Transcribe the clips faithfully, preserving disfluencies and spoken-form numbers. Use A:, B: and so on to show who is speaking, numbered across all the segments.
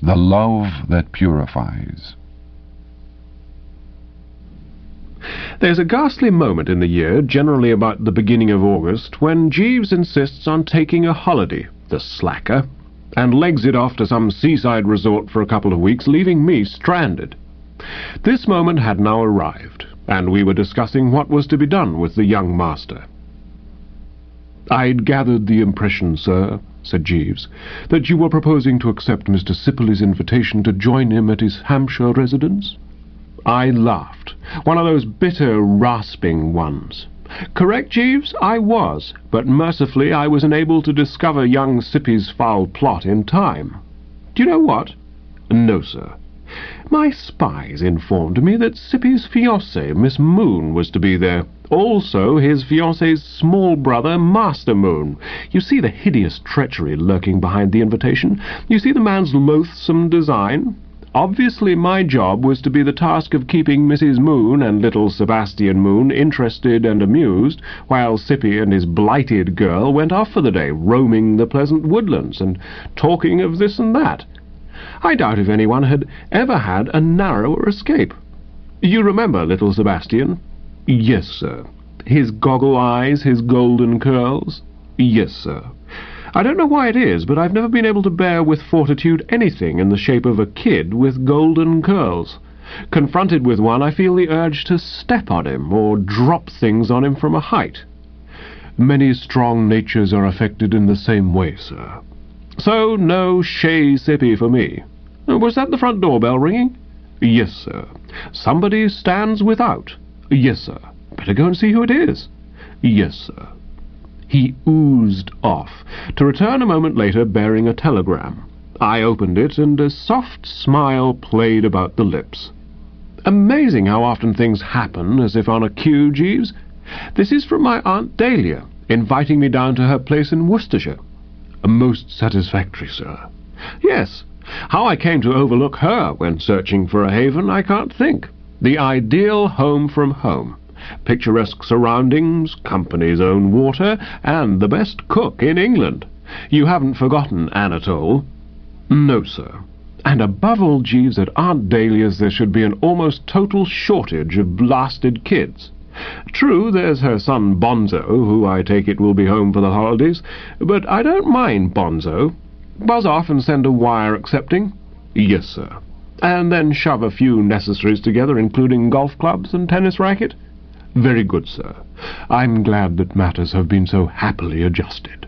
A: The love that purifies.
B: There's a ghastly moment in the year, generally about the beginning of August, when Jeeves insists on taking a holiday, the slacker, and legs it off to some seaside resort for a couple of weeks, leaving me stranded. This moment had now arrived, and we were discussing what was to be done with the young master. "I'd gathered the impression, sir," said Jeeves, "that you were proposing to accept Mister Sipperley's invitation to join him at his Hampshire residence?" I laughed, one of those bitter, rasping ones. Correct, Jeeves, I was, but mercifully I was enabled to discover young Sippy's foul plot in time. Do you know what? No, sir. My spies informed me that Sippy's fiancée, Miss Moon, was to be there. Also his fiancée's small brother, Master Moon. You see the hideous treachery lurking behind the invitation? You see the man's loathsome design? Obviously my job was to be the task of keeping Missus Moon and little Sebastian Moon interested and amused, while Sippy and his blighted girl went off for the day, roaming the pleasant woodlands and talking of this and that. I doubt if anyone had ever had a narrower escape. You remember little Sebastian? Yes, sir. His goggle eyes, his golden curls? Yes, sir. I don't know why it is, but I've never been able to bear with fortitude anything in the shape of a kid with golden curls. Confronted with one, I feel the urge to step on him or drop things on him from a height. Many strong natures are affected in the same way, sir. So no Chez Sippy for me. Was that the front doorbell ringing? Yes, sir. Somebody stands without. Yes, sir. Better go and see who it is. Yes, sir. He oozed off, to return a moment later bearing a telegram. I opened it, and a soft smile played about the lips. Amazing how often things happen as if on a cue, Jeeves. This is from my Aunt Dahlia, inviting me down to her place in Worcestershire. Most satisfactory, sir. Yes. How I came to overlook her when searching for a haven, I can't think. The ideal home from home. Picturesque surroundings, company's own water, and the best cook in England. You haven't forgotten Anatole? No, sir. And above all, Jeeves, at Aunt Dahlia's there should be an almost total shortage of blasted kids. True, there's her son Bonzo, who I take it will be home for the holidays, but I don't mind Bonzo. Buzz off and send a wire accepting? Yes, sir. And then shove a few necessaries together, including golf clubs and tennis racket? Very good, sir. I'm glad that matters have been so happily adjusted.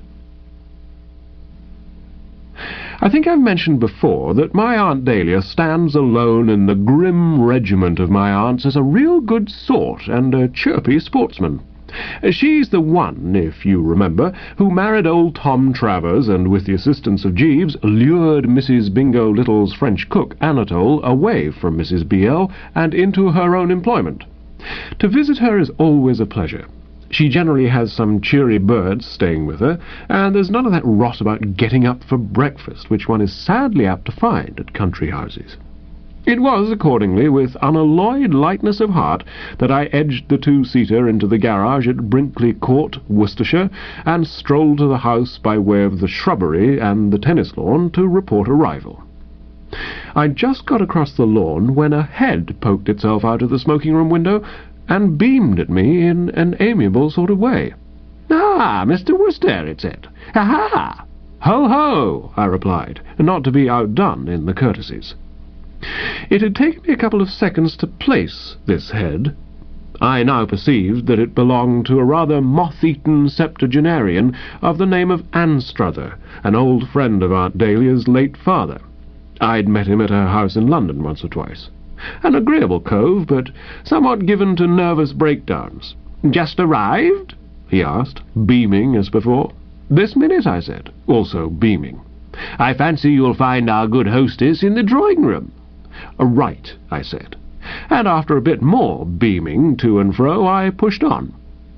B: I think I've mentioned before that my Aunt Dahlia stands alone in the grim regiment of my aunts as a real good sort and a chirpy sportsman. She's the one, if you remember, who married old Tom Travers and, with the assistance of Jeeves, lured Missus Bingo Little's French cook, Anatole, away from Missus B L and into her own employment. To visit her is always a pleasure. She generally has some cheery birds staying with her, and there's none of that rot about getting up for breakfast, which one is sadly apt to find at country houses. It was, accordingly, with unalloyed lightness of heart that I edged the two-seater into the garage at Brinkley Court, Worcestershire, and strolled to the house by way of the shrubbery and the tennis lawn to report arrival. I'd just got across the lawn when a head poked itself out of the smoking-room window and beamed at me in an amiable sort of way. "Ah, Mister Wooster," it said. "Ha-ha!" "Ho-ho!" I replied, not to be outdone in the courtesies. It had taken me a couple of seconds to place this head. I now perceived that it belonged to a rather moth-eaten septuagenarian of the name of Anstruther, an old friend of Aunt Dahlia's late father. I'd met him at her house in London once or twice. An agreeable cove, but somewhat given to nervous breakdowns. "Just arrived?" he asked, beaming as before. "This minute," I said, also beaming. "I fancy you'll find our good hostess in the drawing-room." "Right," I said, and after a bit more beaming to and fro, I pushed on.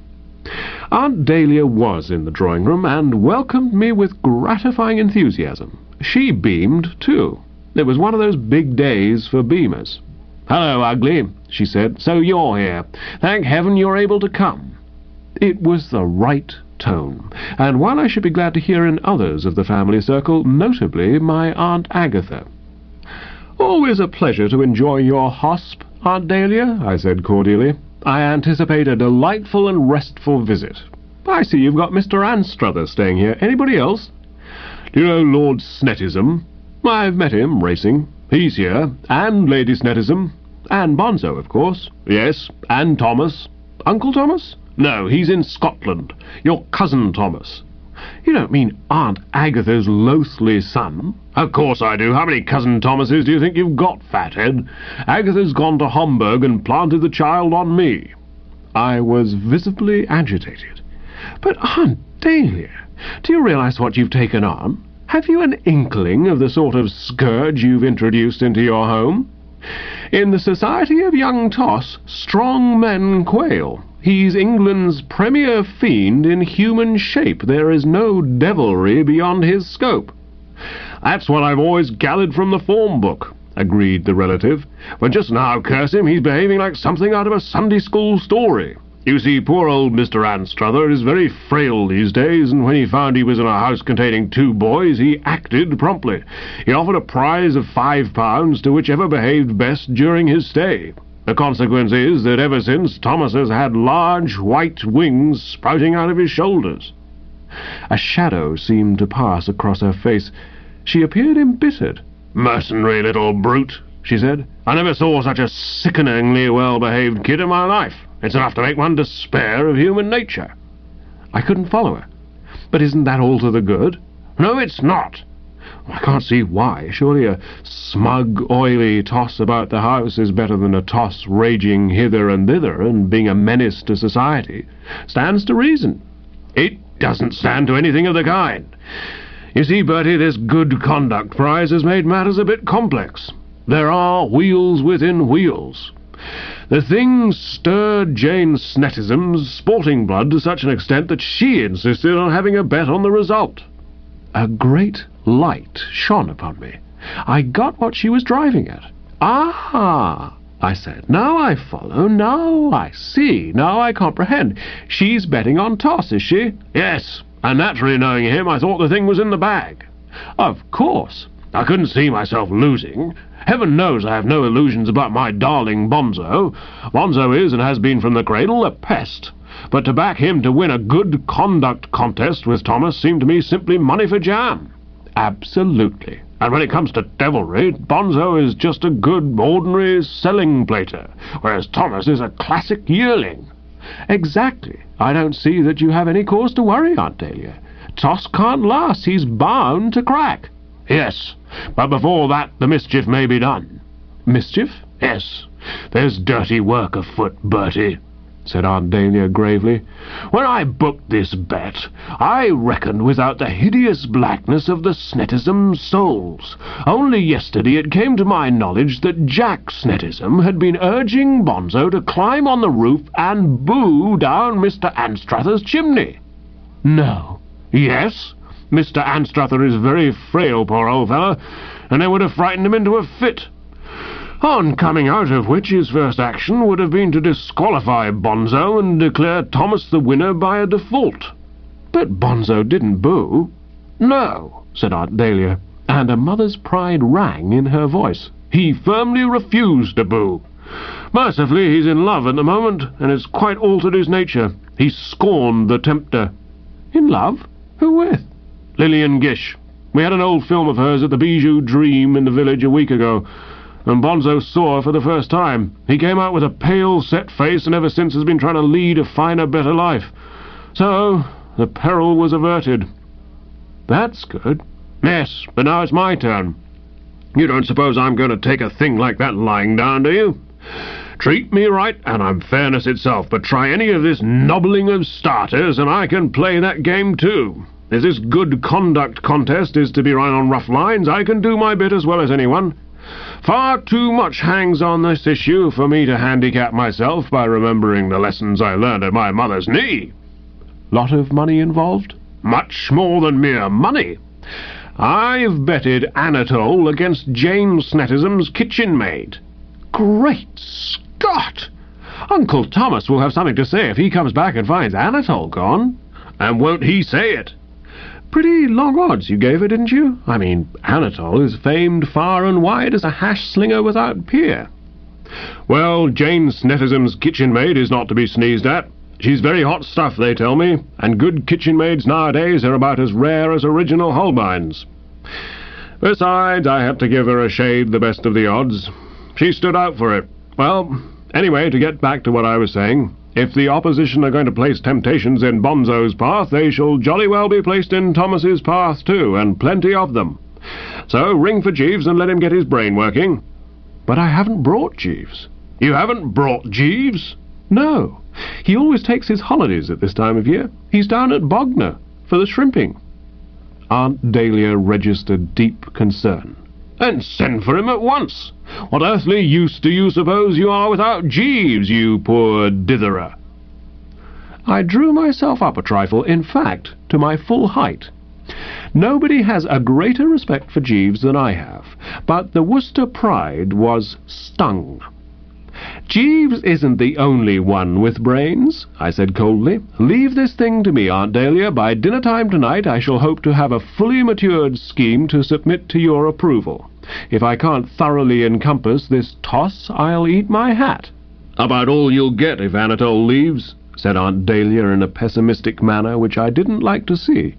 B: Aunt Dahlia was in the drawing-room and welcomed me with gratifying enthusiasm. She beamed, too. It was one of those big days for beamers. "Hello, Ugly," she said. "So you're here. Thank heaven you're able to come." It was the right tone, and one I should be glad to hear in others of the family circle, notably my Aunt Agatha. "Always a pleasure to enjoy your hosp, Aunt Dahlia," I said cordially. "I anticipate a delightful and restful visit. I see you've got Mister Anstruthers staying here. Anybody else?" "Do you know Lord Snettisham?" "I've met him, racing. He's here. And Lady Snettisham. And Bonzo, of course." "Yes, and Thomas." "Uncle Thomas?" "No, he's in Scotland. Your cousin Thomas." "You don't mean Aunt Agatha's loathly son?" "Of course I do. How many cousin Thomases do you think you've got, fathead? Agatha's gone to Homburg and planted the child on me." I was visibly agitated. "But, Aunt Dahlia, do you realize what you've taken on? Have you an inkling of the sort of scourge you've introduced into your home? In the society of young Toss, strong men quail. He's England's premier fiend in human shape. There is no devilry beyond his scope." "That's what I've always gathered from the form book," agreed the relative. "But just now, curse him, he's behaving like something out of a Sunday school story. You see, poor old Mister Anstruther is very frail these days, and when he found he was in a house containing two boys, he acted promptly. He offered a prize of five pounds to whichever behaved best during his stay. The consequence is that ever since, Thomas has had large white wings sprouting out of his shoulders." A shadow seemed to pass across her face. She appeared embittered. "Mercenary little brute," she said. "I never saw such a sickeningly well-behaved kid in my life. It's enough to make one despair of human nature." I couldn't follow her. "But isn't that all to the good?" "No, it's not." "I can't see why. Surely a smug, oily toss about the house is better than a toss raging hither and thither and being a menace to society. Stands to reason." "It doesn't stand to anything of the kind. You see, Bertie, this good conduct prize has made matters a bit complex. There are wheels within wheels. The thing stirred Jane Snettisham's sporting blood to such an extent that she insisted on having a bet on the result." A great light shone upon me. I got what she was driving at. "Ah," I said, "now I follow, now I see, now I comprehend. She's betting on Toss, is she?" "Yes, and naturally knowing him, I thought the thing was in the bag." "Of course. I couldn't see myself losing. Heaven knows I have no illusions about my darling Bonzo. Bonzo is, and has been from the cradle, a pest. But to back him to win a good conduct contest with Thomas seemed to me simply money for jam." "Absolutely. And when it comes to devilry, Bonzo is just a good, ordinary selling plater, whereas Thomas is a classic yearling." "Exactly. I don't see that you have any cause to worry, Aunt Dahlia. Toss can't last. He's bound to crack." "Yes, but before that the mischief may be done." "Mischief?" "Yes. There's dirty work afoot, Bertie," said Aunt Dahlia gravely. "When I booked this bet, I reckoned without the hideous blackness of the Snettisham souls. Only yesterday it came to my knowledge that Jack Snettisham had been urging Bonzo to climb on the roof and boo down Mister Anstruther's chimney." "No." "Yes. Mister Anstruther is very frail, poor old fellow, and they would have frightened him into a fit. On coming out of which, his first action would have been to disqualify Bonzo and declare Thomas the winner by a default." "But Bonzo didn't boo." "No," said Aunt Dahlia, and a mother's pride rang in her voice. "He firmly refused to boo. Mercifully, he's in love at the moment, and it's quite altered his nature. He scorned the tempter." "In love? Who with?" "Lillian Gish. We had an old film of hers at the Bijou Dream in the village a week ago, and Bonzo saw her for the first time. He came out with a pale, set face, and ever since has been trying to lead a finer, better life. So, the peril was averted." "That's good." "Yes, but now it's my turn. You don't suppose I'm going to take a thing like that lying down, do you? Treat me right, and I'm fairness itself, but try any of this nobbling of starters, and I can play that game too. If this good conduct contest is to be run on rough lines, I can do my bit as well as anyone. Far too much hangs on this issue for me to handicap myself by remembering the lessons I learned at my mother's knee." "Lot of money involved?" "Much more than mere money. I've betted Anatole against Jane Snettisham's kitchen maid." "Great Scott! Uncle Thomas will have something to say if he comes back and finds Anatole gone." "And won't he say it? Pretty long odds you gave her, didn't you? I mean, Anatole is famed far and wide as a hash-slinger without peer. Well, Jane Snettishem's kitchen maid is not to be sneezed at. She's very hot stuff, they tell me, and good kitchen maids nowadays are about as rare as original Holbeins. Besides, I had to give her a shade the best of the odds. She stood out for it. Well, anyway, to get back to what I was saying, if the opposition are going to place temptations in Bonzo's path, they shall jolly well be placed in Thomas's path too, and plenty of them. So ring for Jeeves and let him get his brain working. But I haven't brought Jeeves. You haven't brought Jeeves? No. He always takes his holidays at this time of year. He's down at Bognor for the shrimping. Aunt Dahlia registered deep concern. Then send for him at once. What earthly use do you suppose you are without Jeeves, you poor ditherer? I drew myself up a trifle, in fact, to my full height. Nobody has a greater respect for Jeeves than I have, but the Worcester pride was stung. Jeeves isn't the only one with brains, I said coldly. Leave this thing to me, Aunt Dahlia. By dinner-time tonight I shall hope to have a fully matured scheme to submit to your approval. If I can't thoroughly encompass this toss, I'll eat my hat. About all you'll get if Anatole leaves, said Aunt Dahlia in a pessimistic manner which I didn't like to see.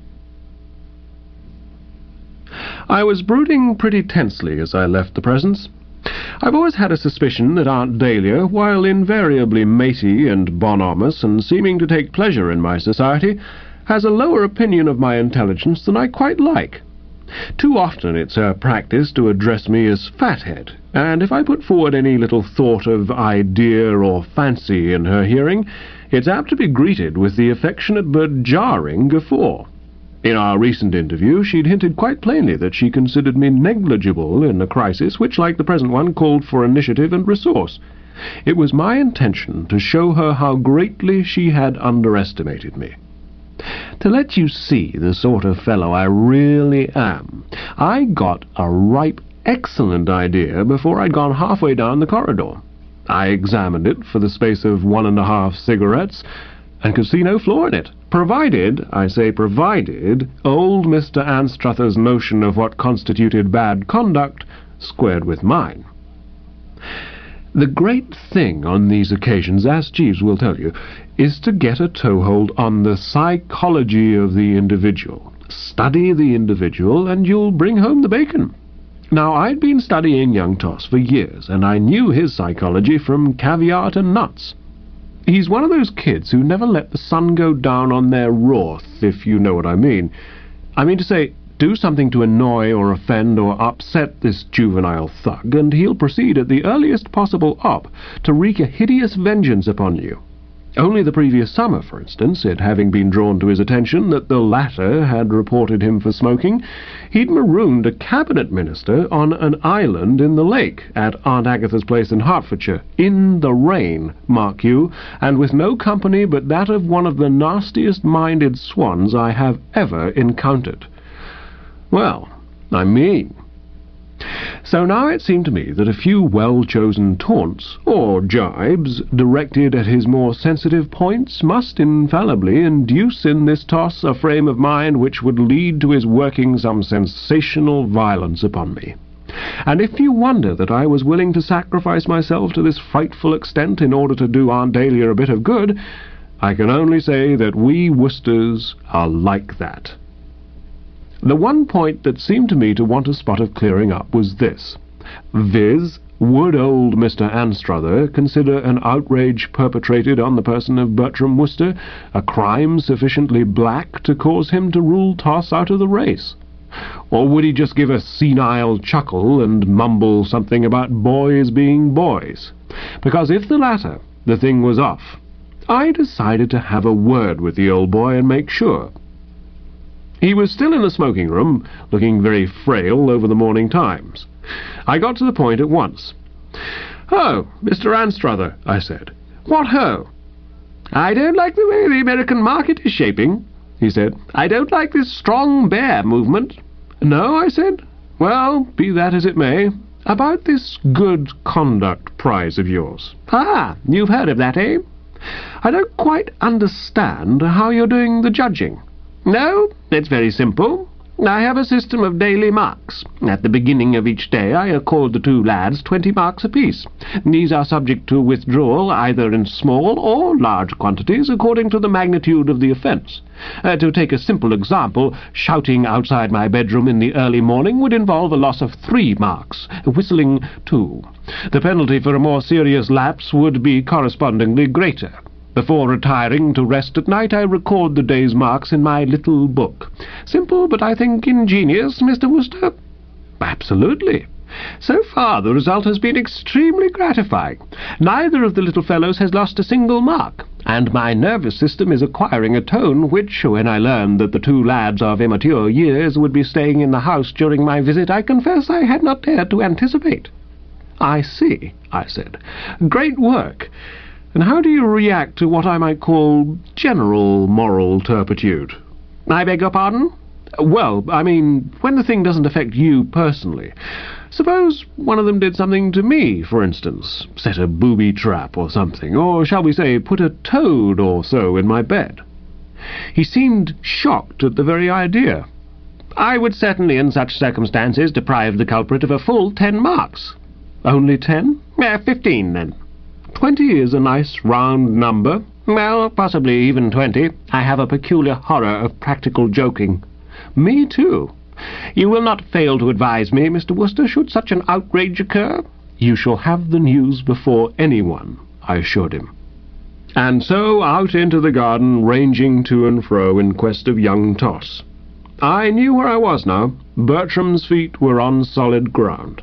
B: I was brooding pretty tensely as I left the presence. I've always had a suspicion that Aunt Dahlia, while invariably matey and bonhomous and seeming to take pleasure in my society, has a lower opinion of my intelligence than I quite like. Too often it's her practice to address me as Fathead, and if I put forward any little thought of idea or fancy in her hearing, it's apt to be greeted with the affectionate but jarring guffaw. In our recent interview, she'd hinted quite plainly that she considered me negligible in a crisis which, like the present one, called for initiative and resource. It was my intention to show her how greatly she had underestimated me. To let you see the sort of fellow I really am, I got a ripe, excellent idea before I'd gone halfway down the corridor. I examined it for the space of one and a half cigarettes, and could see no flaw in it, provided, I say provided, old Mister Anstruther's notion of what constituted bad conduct squared with mine. The great thing on these occasions, as Jeeves will tell you, is to get a toehold on the psychology of the individual. Study the individual, and you'll bring home the bacon. Now, I'd been studying young Toss for years, and I knew his psychology from caviar to nuts. He's one of those kids who never let the sun go down on their wrath, if you know what I mean. I mean to say, do something to annoy or offend or upset this juvenile thug, and he'll proceed at the earliest possible op to wreak a hideous vengeance upon you. Only the previous summer, for instance, it having been drawn to his attention that the latter had reported him for smoking, he'd marooned a cabinet minister on an island in the lake at Aunt Agatha's place in Hertfordshire, in the rain, mark you, and with no company but that of one of the nastiest-minded swans I have ever encountered. Well, I mean... So now it seemed to me that a few well-chosen taunts, or jibes, directed at his more sensitive points, must infallibly induce in this Toss a frame of mind which would lead to his working some sensational violence upon me. And if you wonder that I was willing to sacrifice myself to this frightful extent in order to do Aunt Dahlia a bit of good, I can only say that we Worcesters are like that. The one point that seemed to me to want a spot of clearing up was this, viz., would old Mister Anstruther consider an outrage perpetrated on the person of Bertram Worcester a crime sufficiently black to cause him to rule Toss out of the race? Or would he just give a senile chuckle and mumble something about boys being boys? Because if the latter, the thing was off. I decided to have a word with the old boy and make sure. He was still in the smoking room, looking very frail over the Morning Times. I got to the point at once. "Oh, Mister Anstruther," I said. "What ho?" "I don't like the way the American market is shaping," he said. "I don't like this strong bear movement." "No?" I said. "Well, be that as it may. About this good conduct prize of yours." "Ah, you've heard of that, eh? I don't quite understand how you're doing the judging." No, it's very simple. I have a system of daily marks. At the beginning of each day I accord the two lads twenty marks apiece. These are subject to withdrawal either in small or large quantities according to the magnitude of the offence. Uh, to take a simple example, shouting outside my bedroom in the early morning would involve a loss of three marks, whistling two. The penalty for a more serious lapse would be correspondingly greater. Before retiring to rest at night, I record the day's marks in my little book. Simple, but I think ingenious, Mister Wooster? Absolutely. So far, the result has been extremely gratifying. Neither of the little fellows has lost a single mark, and my nervous system is acquiring a tone which, when I learned that the two lads of immature years would be staying in the house during my visit, I confess I had not dared to anticipate. I see, I said. Great work. And how do you react to what I might call general moral turpitude? I beg your pardon? Well, I mean, when the thing doesn't affect you personally. Suppose one of them did something to me, for instance, set a booby trap or something, or shall we say, put a toad or so in my bed. He seemed shocked at the very idea. I would certainly in such circumstances deprive the culprit of a full ten marks. Only ten? Eh, fifteen, then. Twenty is a nice round number. Well, possibly even twenty. I have a peculiar horror of practical joking. Me too. You will not fail to advise me, Mister Wooster, should such an outrage occur? You shall have the news before anyone, I assured him. And so out into the garden, ranging to and fro in quest of young Toss. I knew where I was now. Bertram's feet were on solid ground.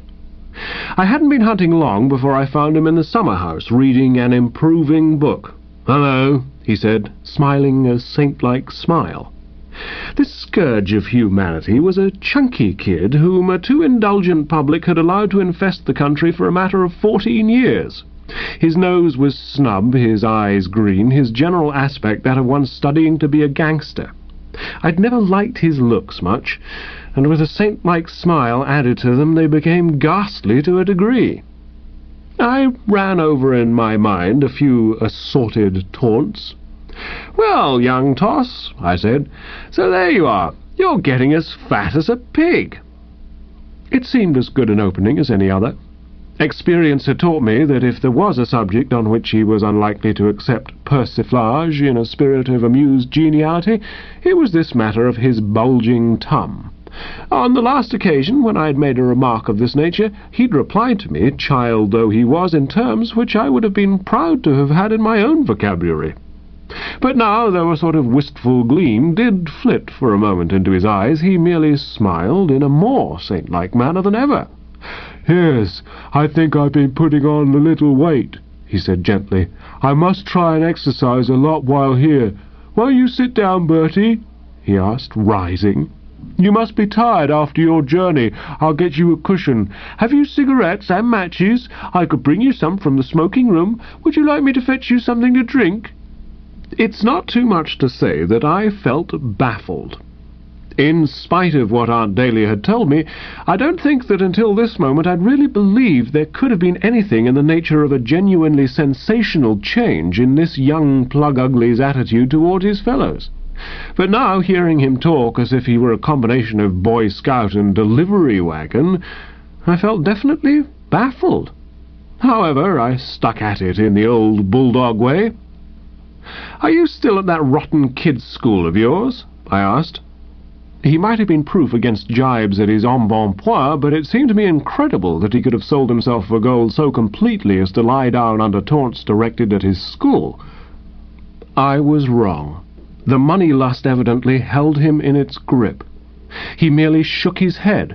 B: I hadn't been hunting long before I found him in the summer-house, reading an improving book. "Hello," he said, smiling a saint-like smile. This scourge of humanity was a chunky kid whom a too indulgent public had allowed to infest the country for a matter of fourteen years. His nose was snub, his eyes green, his general aspect that of one studying to be a gangster. I'd never liked his looks much, and with a saint-like smile added to them, they became ghastly to a degree. I ran over in my mind a few assorted taunts. "Well, young Toss," I said, "so there you are. You're getting as fat as a pig." It seemed as good an opening as any other. Experience had taught me that if there was a subject on which he was unlikely to accept persiflage in a spirit of amused geniality, it was this matter of his bulging tum. On the last occasion, when I had made a remark of this nature, he'd replied to me, child though he was, in terms which I would have been proud to have had in my own vocabulary. But now, though a sort of wistful gleam did flit for a moment into his eyes, he merely smiled in a more saint-like manner than ever. "Yes, I think I've been putting on a little weight," he said gently. "I must try and exercise a lot while here. Won't you sit down, Bertie?" he asked, rising. "You must be tired after your journey. I'll get you a cushion. Have you cigarettes and matches? I could bring you some from the smoking room. Would you like me to fetch you something to drink?" It's not too much to say that I felt baffled. In spite of what Aunt Dahlia had told me, I don't think that until this moment I'd really believed there could have been anything in the nature of a genuinely sensational change in this young plug-ugly's attitude toward his fellows. But now, hearing him talk as if he were a combination of Boy Scout and delivery wagon, I felt definitely baffled. However, I stuck at it in the old bulldog way. "Are you still at that rotten kids' school of yours?" I asked. He might have been proof against jibes at his embonpoint, but it seemed to me incredible that he could have sold himself for gold so completely as to lie down under taunts directed at his school. I was wrong. The money lust evidently held him in its grip. He merely shook his head.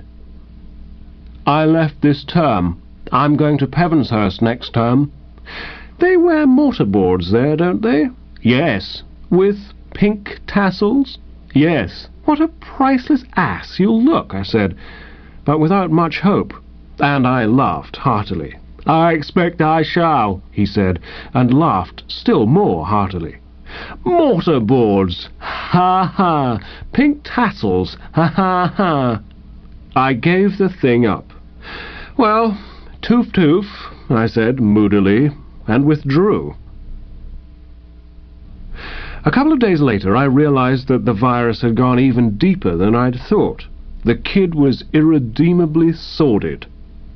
B: "I left this term. I'm going to Pevenshurst next term." "They wear mortarboards there, don't they?" "Yes." "With pink tassels?" "Yes." "What a priceless ass you'll look," I said, but without much hope, and I laughed heartily. "I expect I shall," he said, and laughed still more heartily. "Mortarboards! Ha ha! Pink tassels! Ha ha ha!" I gave the thing up. "Well, toof toof," I said moodily, and withdrew. A couple of days later, I realized that the virus had gone even deeper than I'd thought. The kid was irredeemably sordid.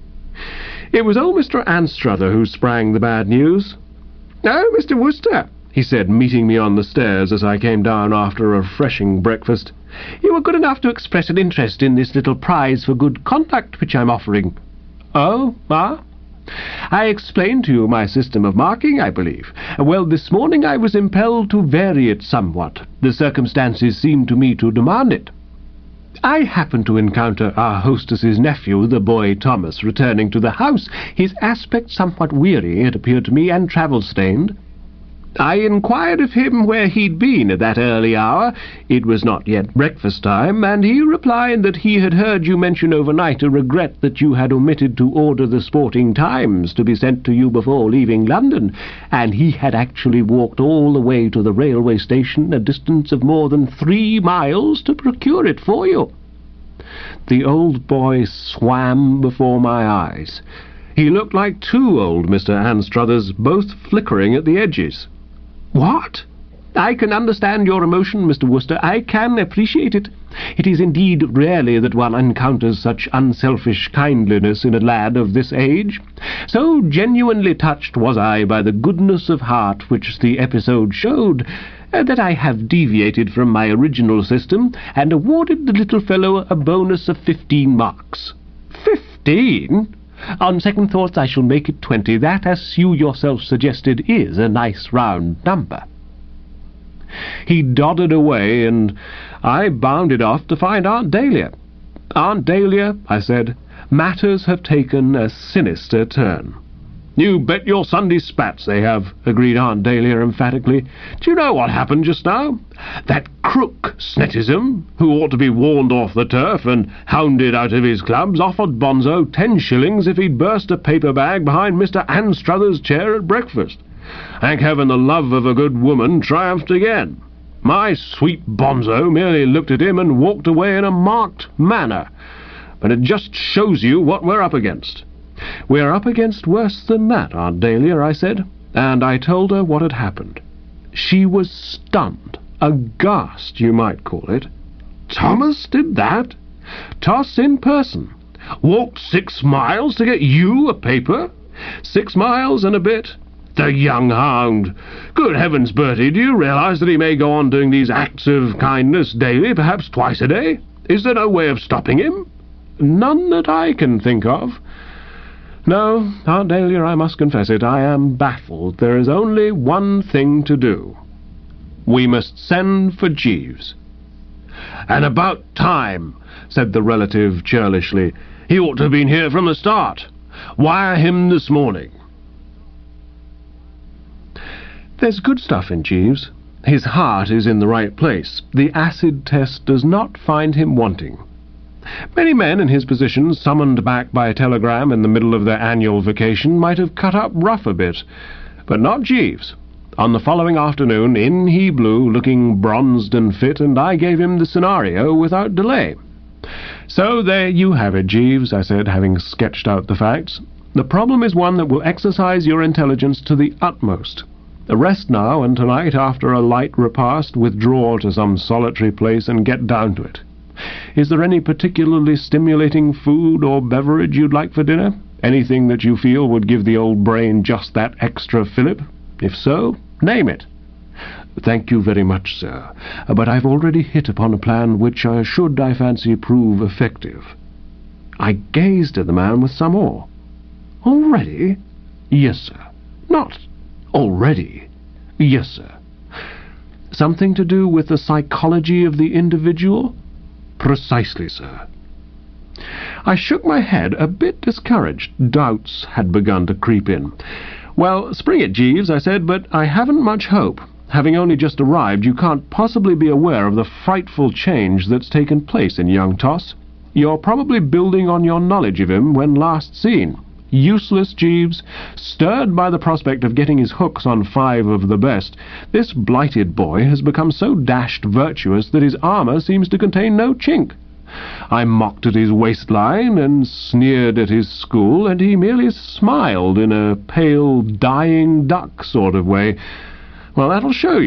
B: It was old Mister Anstruther who sprang the bad news. "Oh, Mister Wooster," he said, meeting me on the stairs as I came down after a refreshing breakfast. "You were good enough to express an interest in this little prize for good conduct which I'm offering." "Oh, ah? I explained to you my system of marking, I believe. Well, this morning I was impelled to vary it somewhat. The circumstances seemed to me to demand it. I happened to encounter our hostess's nephew, the boy Thomas, returning to the house, his aspect somewhat weary, it appeared to me, and travel-stained. I inquired of him where he'd been at that early hour. It was not yet breakfast time, and he replied that he had heard you mention overnight a regret that you had omitted to order the Sporting Times to be sent to you before leaving London, and he had actually walked all the way to the railway station, a distance of more than three miles, to procure it for you." The old boy swam before my eyes. He looked like two old Mister Anstruthers, both flickering at the edges. "What? I can understand your emotion, Mister Wooster. I can appreciate it. It is indeed rarely that one encounters such unselfish kindliness in a lad of this age. So genuinely touched was I by the goodness of heart which the episode showed, uh, that I have deviated from my original system, and awarded the little fellow a bonus of fifteen marks." "Fifteen? On second thoughts I shall make it twenty. That, as you yourself suggested, is a nice round number." He doddered away, and I bounded off to find Aunt Dahlia. "Aunt Dahlia," I said, "matters have taken a sinister turn." "You bet your Sunday spats they have," agreed Aunt Dahlia emphatically. "Do you know what happened just now? That crook Snetism, who ought to be warned off the turf and hounded out of his clubs, offered Bonzo ten shillings if he'd burst a paper bag behind Mister Anstruther's chair at breakfast. Thank heaven the love of a good woman triumphed again. My sweet Bonzo merely looked at him and walked away in a marked manner. But it just shows you what we're up against." "We're up against worse than that, Aunt Dahlia," I said, and I told her what had happened. She was stunned, aghast, you might call it. "Thomas did that? Toss in person? Walked six miles to get you a paper? Six miles and a bit? The young hound! Good heavens, Bertie, do you realize that he may go on doing these acts of kindness daily, perhaps twice a day? Is there no way of stopping him?" "None that I can think of. No, Aunt Dahlia, I must confess it, I am baffled. There is only one thing to do. We must send for Jeeves." "And about time," said the relative churlishly. "He ought to have been here from the start. Wire him this morning." There's good stuff in Jeeves. His heart is in the right place. The acid test does not find him wanting. Many men in his position, summoned back by telegram in the middle of their annual vacation, might have cut up rough a bit, but not Jeeves. On the following afternoon, in he blew, looking bronzed and fit, and I gave him the scenario without delay. "So there you have it, Jeeves," I said, having sketched out the facts. "The problem is one that will exercise your intelligence to the utmost. Rest now, and tonight, after a light repast, withdraw to some solitary place and get down to it. Is there any particularly stimulating food or beverage you'd like for dinner? Anything that you feel would give the old brain just that extra fillip? If so, name it." "Thank you very much, sir, but I've already hit upon a plan which uh, should, I fancy, prove effective." I gazed at the man with some awe. "Already?" "Yes, sir." "Not already?" "Yes, sir." "Something to do with the psychology of the individual?" "Precisely, sir." I shook my head, a bit discouraged. Doubts had begun to creep in. "Well, spring it, Jeeves," I said, "but I haven't much hope. Having only just arrived, you can't possibly be aware of the frightful change that's taken place in young Toss. You're probably building on your knowledge of him when last seen. Useless, Jeeves. Stirred by the prospect of getting his hooks on five of the best, this blighted boy has become so dashed virtuous that his armour seems to contain no chink. I mocked at his waistline and sneered at his school, and he merely smiled in a pale, dying duck sort of way. Well, that'll show you.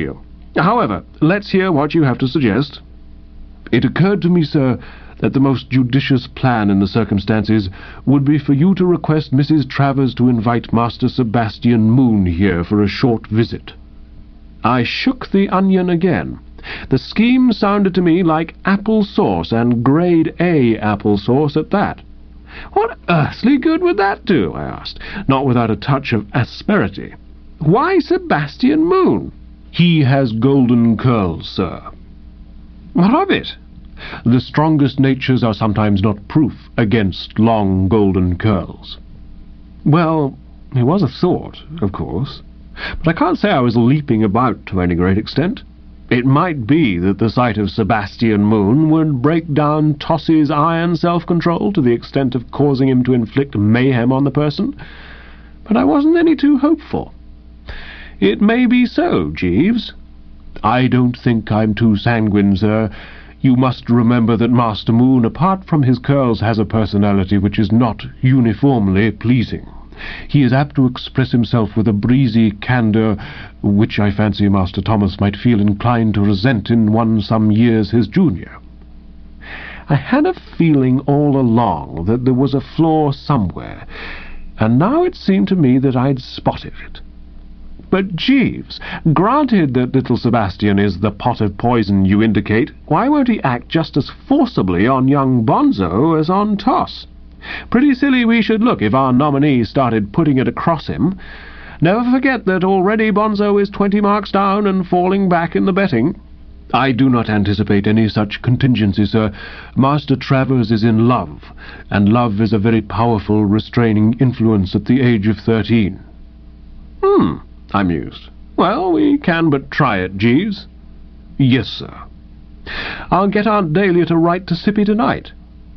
B: However, let's hear what you have to suggest." "It occurred to me, sir, that the most judicious plan in the circumstances would be for you to request Missus Travers to invite Master Sebastian Moon here for a short visit." I shook the onion again. The scheme sounded to me like apple sauce, and grade A apple sauce at that. "What earthly good would that do?" I asked, not without a touch of asperity. "Why Sebastian Moon?" "He has golden curls, sir." "What of it?" "The strongest natures are sometimes not proof against long golden curls." Well, it was a thought, of course, but I can't say I was leaping about to any great extent. It might be that the sight of Sebastian Moon would break down Toss's iron self-control to the extent of causing him to inflict mayhem on the person, but I wasn't any too hopeful. "It may be so, Jeeves." "I don't think I'm too sanguine, sir. You must remember that Master Moon, apart from his curls, has a personality which is not uniformly pleasing. He is apt to express himself with a breezy candour which I fancy Master Thomas might feel inclined to resent in one some years his junior." I had a feeling all along that there was a flaw somewhere, and now it seemed to me that I'd spotted it. "But, Jeeves, granted that little Sebastian is the pot of poison you indicate, why won't he act just as forcibly on young Bonzo as on Toss? Pretty silly we should look if our nominee started putting it across him. Never forget that already Bonzo is twenty marks down and falling back in the betting." "I do not anticipate any such contingency, sir. Master Travers is in love, and love is a very powerful restraining influence at the age of thirteen." "Hmm," I mused. "Well, we can but try it, Jeeves." "Yes, sir." "I'll get Aunt Dahlia to write to Sippy tonight."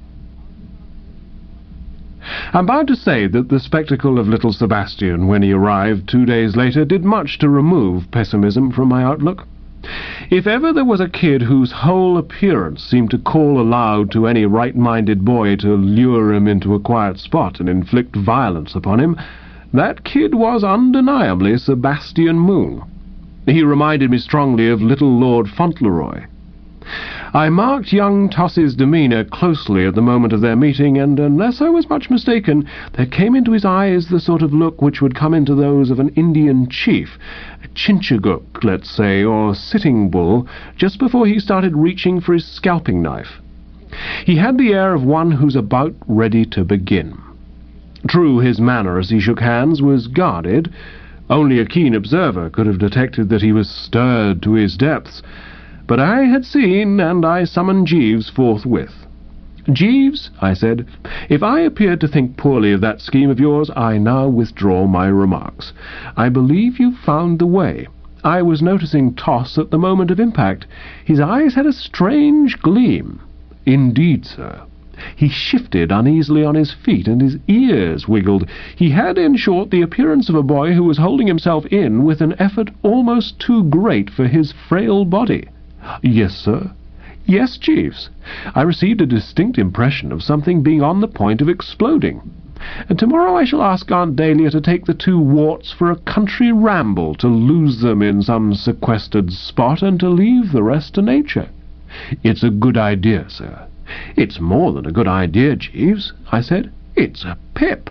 B: I'm bound to say that the spectacle of little Sebastian when he arrived two days later did much to remove pessimism from my outlook. If ever there was a kid whose whole appearance seemed to call aloud to any right-minded boy to lure him into a quiet spot and inflict violence upon him, that kid was undeniably Sebastian Moon. He reminded me strongly of little Lord Fauntleroy. I marked young Toss's demeanour closely at the moment of their meeting, and unless I was much mistaken, there came into his eyes the sort of look which would come into those of an Indian chief, a Chinchaguk, let's say, or Sitting Bull, just before he started reaching for his scalping knife. He had the air of one who's about ready to begin. True, his manner as he shook hands was guarded. Only a keen observer could have detected that he was stirred to his depths. But I had seen, and I summoned Jeeves forthwith. "Jeeves," I said, "if I appeared to think poorly of that scheme of yours, I now withdraw my remarks. I believe you found the way. I was noticing Toss at the moment of impact. His eyes had a strange gleam." "Indeed, sir." "He shifted uneasily on his feet, and his ears wiggled. He had, in short, the appearance of a boy who was holding himself in with an effort almost too great for his frail body." "Yes, sir." "Yes, Jeeves. I received a distinct impression of something being on the point of exploding. And tomorrow I shall ask Aunt Dahlia to take the two warts for a country ramble, to lose them in some sequestered spot, and to leave the rest to nature." "It's a good idea, sir." "It's more than a good idea, Jeeves," I said. "It's a pip."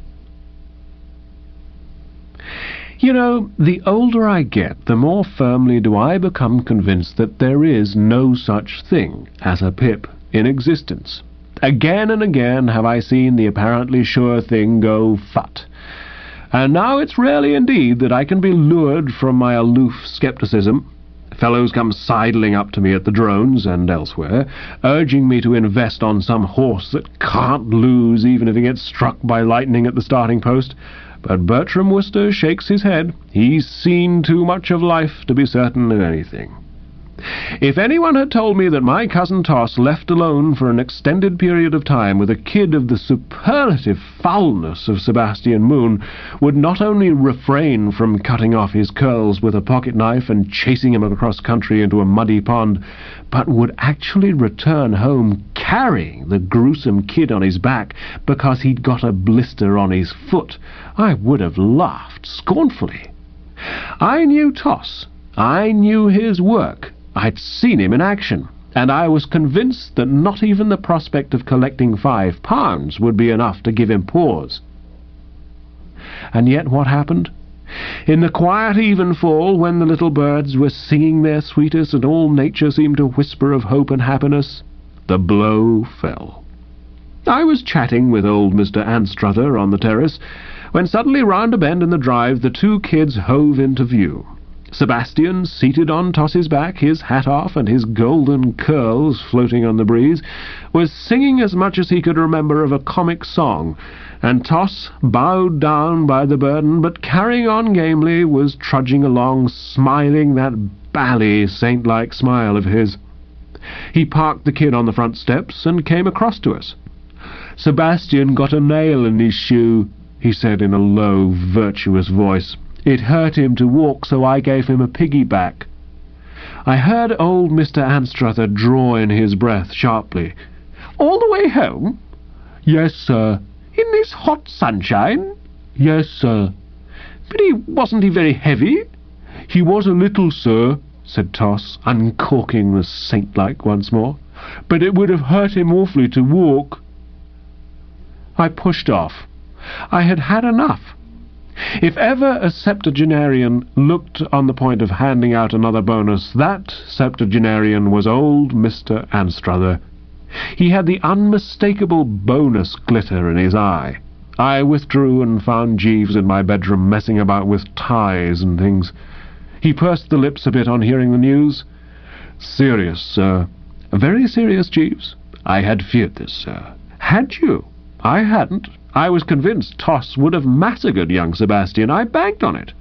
B: You know, the older I get, the more firmly do I become convinced that there is no such thing as a pip in existence. Again and again have I seen the apparently sure thing go phut. And now it's rarely indeed that I can be lured from my aloof scepticism. Fellows come sidling up to me at the drones and elsewhere, urging me to invest on some horse that can't lose even if he gets struck by lightning at the starting post. But Bertram Wooster shakes his head. He's seen too much of life to be certain of anything. If anyone had told me that my cousin Toss, left alone for an extended period of time with a kid of the superlative foulness of Sebastian Moon, would not only refrain from cutting off his curls with a pocket-knife and chasing him across country into a muddy pond, but would actually return home carrying the gruesome kid on his back because he'd got a blister on his foot, I would have laughed scornfully. I knew Toss. I knew his work. I'd seen him in action, and I was convinced that not even the prospect of collecting five pounds would be enough to give him pause. And yet what happened? In the quiet even fall, when the little birds were singing their sweetest and all nature seemed to whisper of hope and happiness, the blow fell. I was chatting with old Mister Anstruther on the terrace, when suddenly round a bend in the drive the two kids hove into view. Sebastian, seated on Toss's back, his hat off and his golden curls floating on the breeze, was singing as much as he could remember of a comic song, and Toss, bowed down by the burden, but carrying on gamely, was trudging along, smiling that bally, saint-like smile of his. He parked the kid on the front steps and came across to us. "Sebastian got a nail in his shoe," he said in a low, virtuous voice. "It hurt him to walk, so I gave him a piggyback." I heard old Mister Anstruther draw in his breath sharply. "All the way home?" "Yes, sir." "In this hot sunshine?" "Yes, sir." "But he wasn't he very heavy?" "He was a little, sir," said Toss, uncorking the saint-like once more. "But it would have hurt him awfully to walk." I pushed off. I had had enough. If ever a septuagenarian looked on the point of handing out another bonus, that septuagenarian was old Mister Anstruther. He had the unmistakable bonus glitter in his eye. I withdrew and found Jeeves in my bedroom messing about with ties and things. He pursed the lips a bit on hearing the news. "Serious, sir." "Very serious, Jeeves. I had feared this, sir." "Had you?" "I hadn't. I was convinced Toss would have massacred young Sebastian. I banked on it.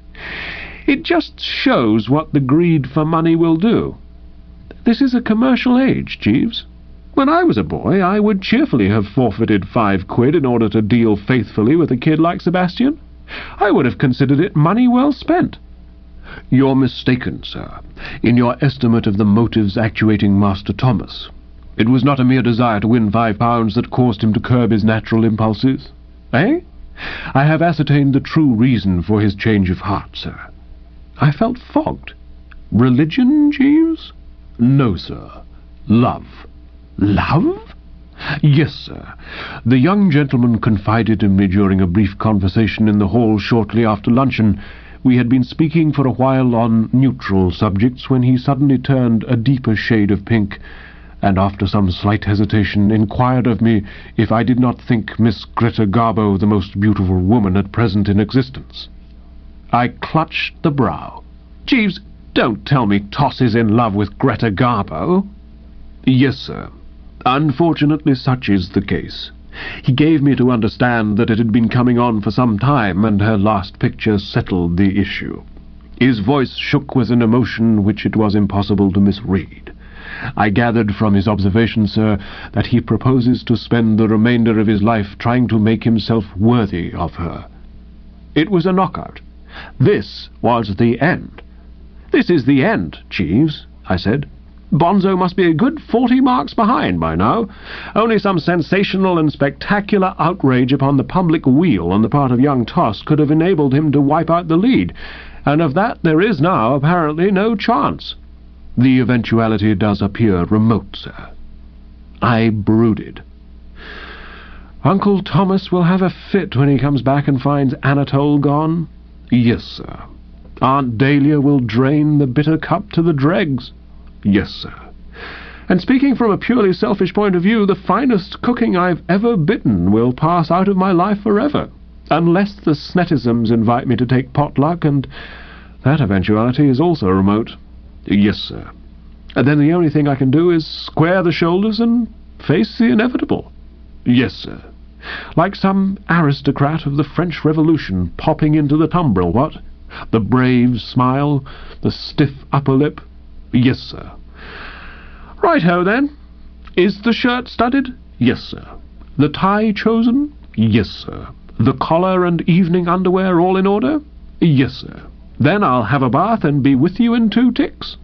B: It just shows what the greed for money will do. This is a commercial age, Jeeves. When I was a boy, I would cheerfully have forfeited five quid in order to deal faithfully with a kid like Sebastian. I would have considered it money well spent." "You're mistaken, sir, in your estimate of the motives actuating Master Thomas. It was not a mere desire to win five pounds that caused him to curb his natural impulses." "Eh?" "I have ascertained the true reason for his change of heart, sir." I felt fogged. "Religion, Jeeves?" "No, sir. Love." "Love?" "Yes, sir. The young gentleman confided in me during a brief conversation in the hall shortly after luncheon. We had been speaking for a while on neutral subjects when he suddenly turned a deeper shade of pink, and after some slight hesitation inquired of me if I did not think Miss Greta Garbo the most beautiful woman at present in existence. I clutched the brow. "Jeeves, don't tell me Toss is in love with Greta Garbo." "Yes, sir. Unfortunately such is the case. He gave me to understand that it had been coming on for some time, and her last picture settled the issue." His voice shook with an emotion which it was impossible to misread. "I gathered from his observation, sir, that he proposes to spend the remainder of his life trying to make himself worthy of her." It was a knockout. This was the end. "This is the end, Jeeves," I said. "Bonzo must be a good forty marks behind by now. Only some sensational and spectacular outrage upon the public weal on the part of young Toss could have enabled him to wipe out the lead, and of that there is now apparently no chance. The eventuality does appear remote, sir." I brooded. "Uncle Thomas will have a fit when he comes back and finds Anatole gone." "Yes, sir." "Aunt Dahlia will drain the bitter cup to the dregs." "Yes, sir." "And speaking from a purely selfish point of view, the finest cooking I've ever bitten will pass out of my life forever, unless the Snetisms invite me to take potluck, and that eventuality is also remote." "Yes, sir." "And then the only thing I can do is square the shoulders and face the inevitable." "Yes, sir." "Like some aristocrat of the French Revolution popping into the tumbril, what? The brave smile, the stiff upper lip." "Yes, sir." "Right-ho, then. Is the shirt studded?" "Yes, sir." "The tie chosen?" "Yes, sir." "The collar and evening underwear all in order?" "Yes, sir." "Then I'll have a bath and be with you in two ticks."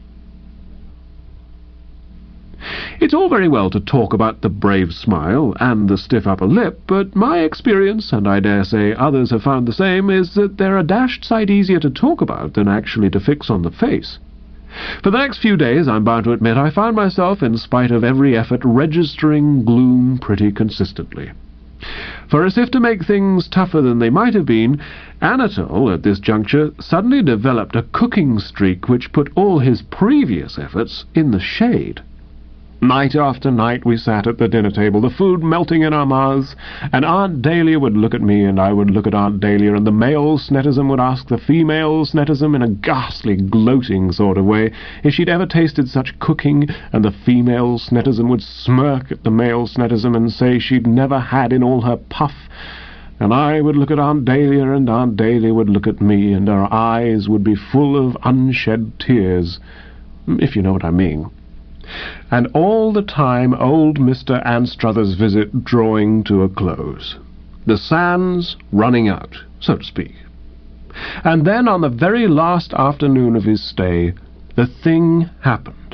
B: It's all very well to talk about the brave smile and the stiff upper lip, but my experience, and I dare say others have found the same, is that they're a dashed sight easier to talk about than actually to fix on the face. For the next few days, I'm bound to admit, I found myself, in spite of every effort, registering gloom pretty consistently. For as if to make things tougher than they might have been, Anatole, at this juncture, suddenly developed a cooking streak which put all his previous efforts in the shade. Night after night we sat at the dinner table, the food melting in our mouths, and Aunt Dahlia would look at me, and I would look at Aunt Dahlia, and the male Snettisham would ask the female Snettisham in a ghastly, gloating sort of way if she'd ever tasted such cooking, and the female Snettisham would smirk at the male Snettisham and say she'd never had in all her puff, and I would look at Aunt Dahlia, and Aunt Dahlia would look at me, and our eyes would be full of unshed tears, if you know what I mean. And all the time old Mister Anstruther's visit drawing to a close, the sands running out, so to speak. And then on the very last afternoon of his stay, the thing happened.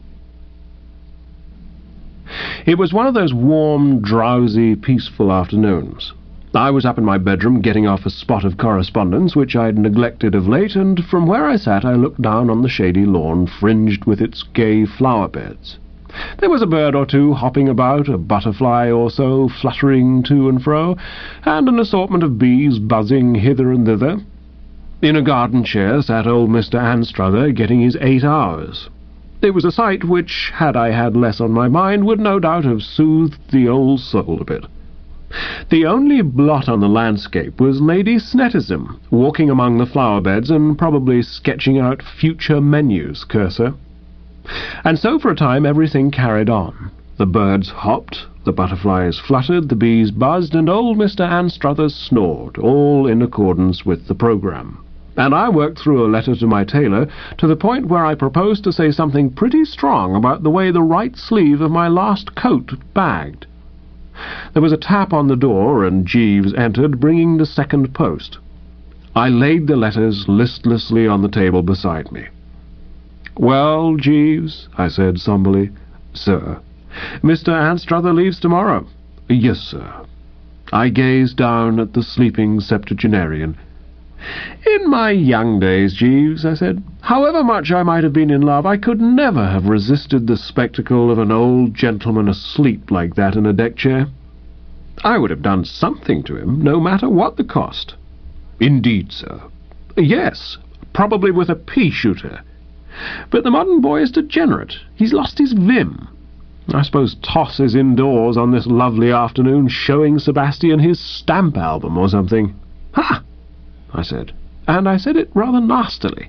B: It was one of those warm, drowsy, peaceful afternoons. I was up in my bedroom getting off a spot of correspondence which I'd neglected of late, and from where I sat I looked down on the shady lawn fringed with its gay flower beds. There was a bird or two hopping about, a butterfly or so fluttering to and fro, and an assortment of bees buzzing hither and thither. In a garden chair sat old Mister Anstruther getting his eight hours. It was a sight which, had I had less on my mind, would no doubt have soothed the old soul a bit. The only blot on the landscape was Lady Snettisham, walking among the flower-beds and probably sketching out future menus, curse her. And so for a time everything carried on. The birds hopped, the butterflies fluttered, the bees buzzed, and old Mister Anstruther snored, all in accordance with the programme. And I worked through a letter to my tailor to the point where I proposed to say something pretty strong about the way the right sleeve of my last coat bagged. There was a tap on the door, and Jeeves entered, bringing the second post. I laid the letters listlessly on the table beside me. "Well, Jeeves," I said somberly. "Sir." "Mister Anstruther leaves tomorrow." "Yes, sir." I gazed down at the sleeping septuagenarian. "In my young days, Jeeves," I said, "however much I might have been in love, I could never have resisted the spectacle of an old gentleman asleep like that in a deck-chair. I would have done something to him, no matter what the cost." "Indeed, sir." "Yes, probably with a pea-shooter. But the modern boy is degenerate. He's lost his vim. I suppose Toss is indoors on this lovely afternoon showing Sebastian his stamp album or something." "Ha!" I said, and I said it rather nastily.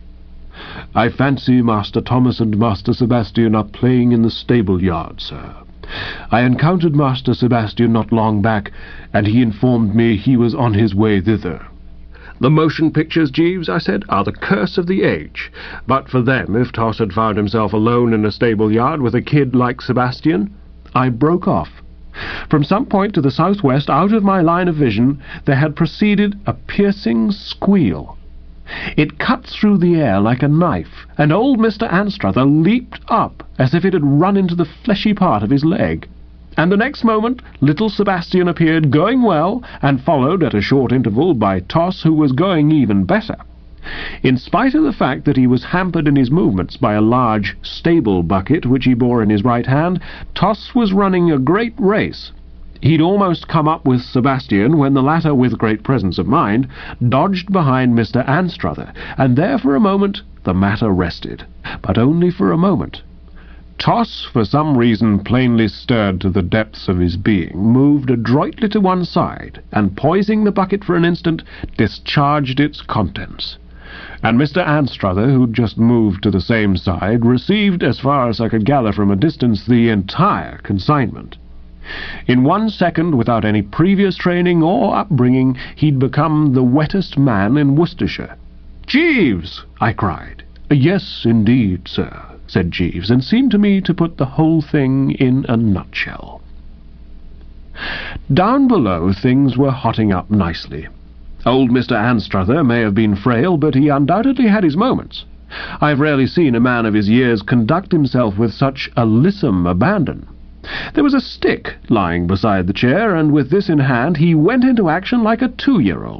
B: "I fancy Master Thomas and Master Sebastian are playing in the stable-yard, sir. I encountered Master Sebastian not long back, and he informed me he was on his way thither." "The motion pictures, Jeeves," I said, "are the curse of the age. But for them, if Toss had found himself alone in a stable-yard with a kid like Sebastian—" I broke off. From some point to the southwest, out of my line of vision, there had proceeded a piercing squeal. It cut through the air like a knife, and old Mister Anstruther leaped up as if it had run into the fleshy part of his leg. And the next moment little Sebastian appeared, going well, and followed at a short interval by Toss, who was going even better. In spite of the fact that he was hampered in his movements by a large stable bucket which he bore in his right hand, Toss was running a great race. He'd almost come up with Sebastian when the latter, with great presence of mind, dodged behind Mister Anstruther, and there for a moment the matter rested. But only for a moment. Toss, for some reason plainly stirred to the depths of his being, moved adroitly to one side, and poising the bucket for an instant, discharged its contents. And Mister Anstruther, who'd just moved to the same side, received, as far as I could gather from a distance, the entire consignment. In one second, without any previous training or upbringing, he'd become the wettest man in Worcestershire. "Jeeves!" I cried. "Yes, indeed, sir," said Jeeves, and seemed to me to put the whole thing in a nutshell. Down below things were hotting up nicely. Old Mister Anstruther may have been frail, but he undoubtedly had his moments. I've rarely seen a man of his years conduct himself with such a lissom abandon. There was a stick lying beside the chair, and with this in hand he went into action like a two-year-old.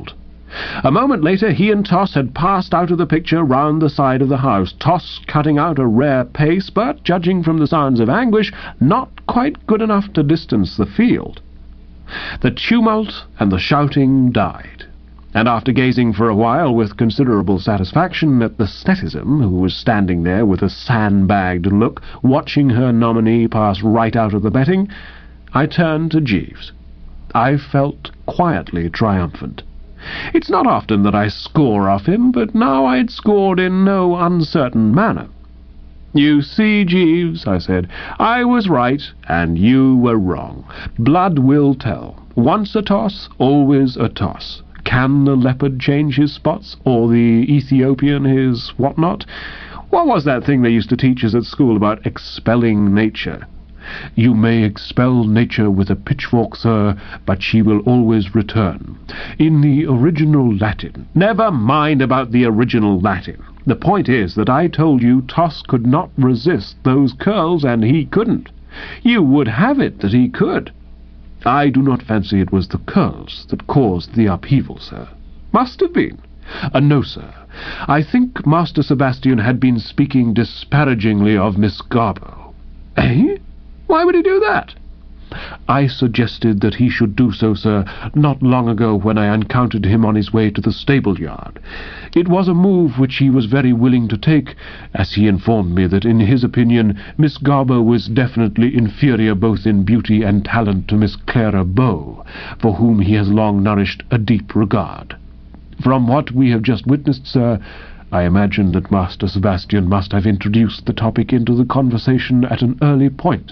B: A moment later he and Toss had passed out of the picture round the side of the house, Toss cutting out a rare pace, but, judging from the sounds of anguish, not quite good enough to distance the field. The tumult and the shouting died, and after gazing for a while with considerable satisfaction at the Snetism, who was standing there with a sandbagged look, watching her nominee pass right out of the betting, I turned to Jeeves. I felt quietly triumphant. It's not often that I score off him, but now I had scored in no uncertain manner. "You see, Jeeves," I said, "I was right, and you were wrong. Blood will tell. Once a toss, always a toss. Can the leopard change his spots, or the Ethiopian his what-not? What was that thing they used to teach us at school about expelling nature? You may expel nature with a pitchfork, sir, but she will always return. In the original Latin—" "Never mind about the original Latin. The point is that I told you Toss could not resist those curls, and he couldn't. You would have it that he could. I do not fancy it was the curls that caused the upheaval, sir. Must have been. Uh, no, sir. I think Master Sebastian had been speaking disparagingly of Miss Garbo." "Eh? Why would he do that?" "I suggested that he should do so, sir, not long ago when I encountered him on his way to the stable-yard. It was a move which he was very willing to take, as he informed me that in his opinion Miss Garbo was definitely inferior both in beauty and talent to Miss Clara Bow, for whom he has long nourished a deep regard. From what we have just witnessed, sir, I imagine that Master Sebastian must have introduced the topic into the conversation at an early point."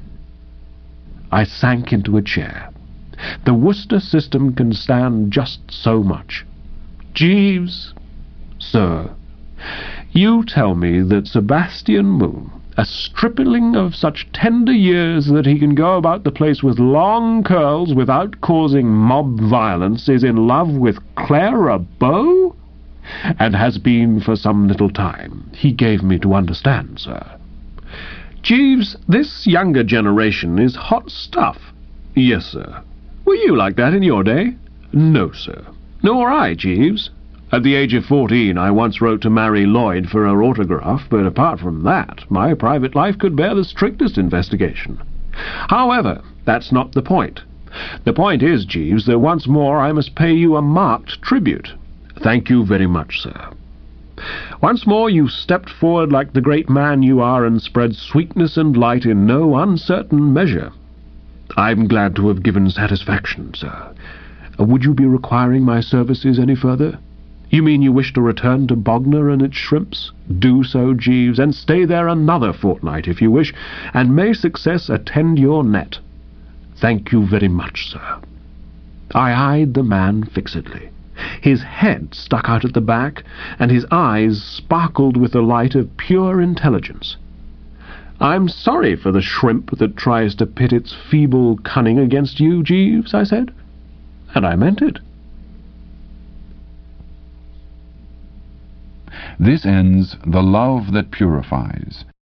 B: I sank into a chair. The Worcester system can stand just so much. "Jeeves, sir, you tell me that Sebastian Moon, a stripling of such tender years that he can go about the place with long curls without causing mob violence, is in love with Clara Bow? And has been for some little time, he gave me to understand, sir. Jeeves, this younger generation is hot stuff." "Yes, sir." "Were you like that in your day?" "No, sir." "Nor I, Jeeves. At the age of fourteen I once wrote to Mary Lloyd for her autograph, but apart from that, my private life could bear the strictest investigation. However, that's not the point. The point is, Jeeves, that once more I must pay you a marked tribute." "Thank you very much, sir." "Once more you stepped forward like the great man you are and spread sweetness and light in no uncertain measure. I'm glad to have given satisfaction, sir. Would you be requiring my services any further? You mean you wish to return to Bognor and its shrimps? Do so, Jeeves, and stay there another fortnight if you wish, and may success attend your net." "Thank you very much, sir." I eyed the man fixedly. His head stuck out at the back, and his eyes sparkled with the light of pure intelligence. "I'm sorry for the shrimp that tries to pit its feeble cunning against you, Jeeves," I said, and I meant it.
A: This ends The Love That Purifies.